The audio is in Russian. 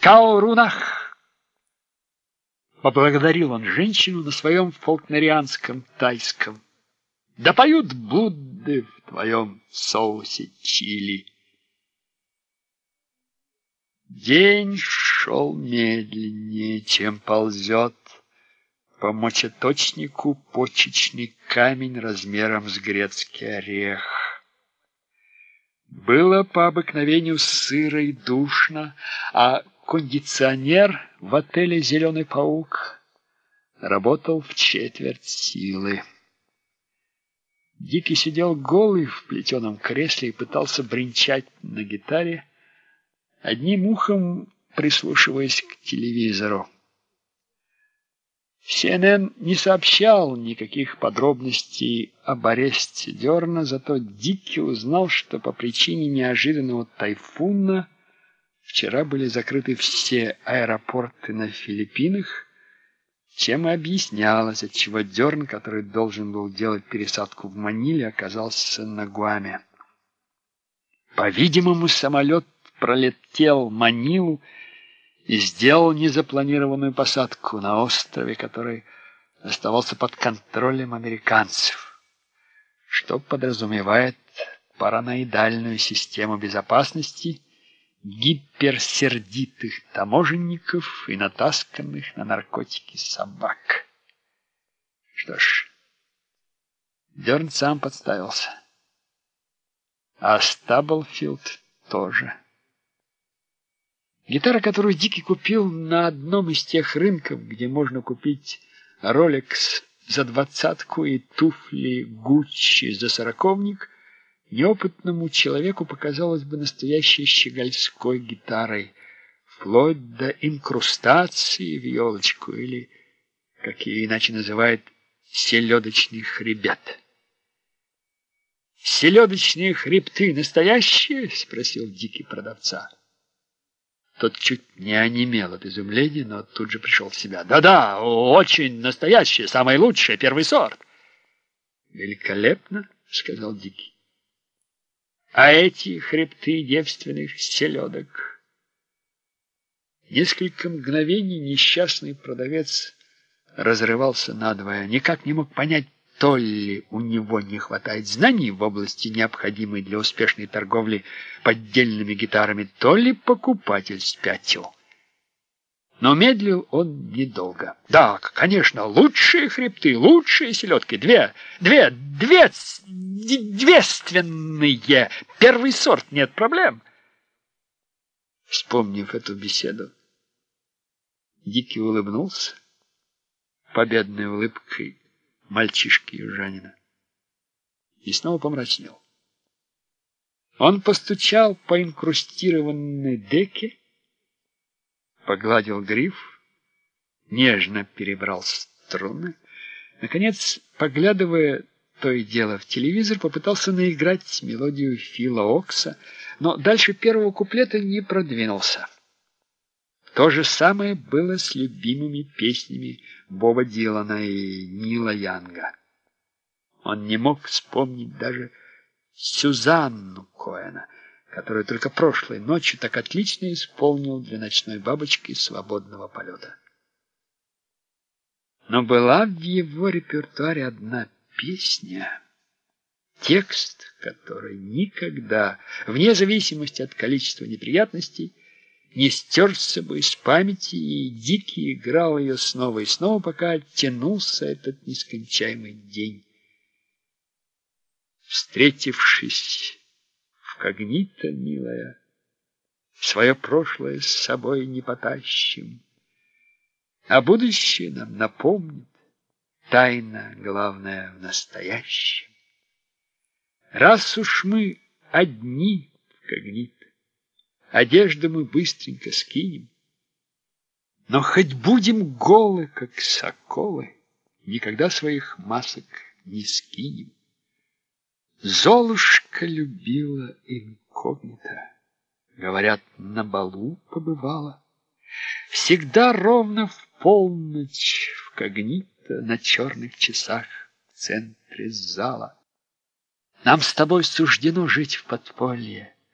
Каурунах!» Поблагодарил он женщину на своем фолкнерианском тайском. «Да поют Будды в твоем соусе чили». День шел медленнее, чем ползет по мочеточнику почечный камень размером с грецкий орех. Было по обыкновению сыро и душно, а кондиционер в отеле «Зеленый паук» работал в четверть силы. Дикий сидел голый в плетеном кресле и пытался бренчать на гитаре, одним ухом прислушиваясь к телевизору. CNN не сообщал никаких подробностей об аресте Дерна, зато Дикий узнал, что по причине неожиданного тайфуна вчера были закрыты все аэропорты на Филиппинах, чем и объяснялось, отчего Дерн, который должен был делать пересадку в Маниле, оказался на Гуаме. По-видимому, самолет пролетел Манилу и сделал незапланированную посадку на острове, который оставался под контролем американцев, что подразумевает параноидальную систему безопасности, гиперсердитых таможенников и натасканных на наркотики собак. Что ж, Дерн сам подставился, а Стаблфилд тоже. Гитара, которую Дикий купил на одном из тех рынков, где можно купить Rolex за 20 и туфли Гуччи за 40, неопытному человеку показалось бы настоящей щегольской гитарой, вплоть до инкрустации в елочку или, как ее иначе называют, селедочных ребят. «Селедочные хребты настоящие?» — спросил Дикий продавца. Тот чуть не онемел от изумления, но тут же пришел в себя. «Да-да, очень настоящие, самые лучшие, первый сорт». «Великолепно», — сказал Дикий. «А эти хребты девственных селедок?» Несколько мгновений несчастный продавец разрывался надвое, никак не мог понять, то ли у него не хватает знаний в области, необходимой для успешной торговли поддельными гитарами, то ли покупатель спятил. Но медлил он недолго. «Да, конечно, лучшие хребты, лучшие селедки, двественные, первый сорт, нет проблем». Вспомнив эту беседу, Дикий улыбнулся победной улыбкой мальчишки-южанина и снова помрачнел. Он постучал по инкрустированной деке, погладил гриф, нежно перебрал струны. Наконец, поглядывая то и дело в телевизор, попытался наиграть мелодию Фила Окса, но дальше первого куплета не продвинулся. То же самое было с любимыми песнями Боба Дилана и Нила Янга. Он не мог вспомнить даже Сюзанну Коэна, которую только прошлой ночью так отлично исполнил для ночной бабочки свободного полета. Но была в его репертуаре одна песня, текст которой никогда, вне зависимости от количества неприятностей, не стерся бы из памяти, и Дикий играл ее снова и снова, пока оттянулся этот нескончаемый день. Встретившись в когнито, милая, свое прошлое с собой не потащим, а будущее нам напомнит, тайна главная в настоящем. Раз уж мы одни в когнито, одежду мы быстренько скинем, но хоть будем голы, как соколы, никогда своих масок не скинем. Золушка любила инкогнито, говорят, на балу побывала. Всегда ровно в полночь в когнито на черных часах в центре зала. Нам с тобой суждено жить в подполье,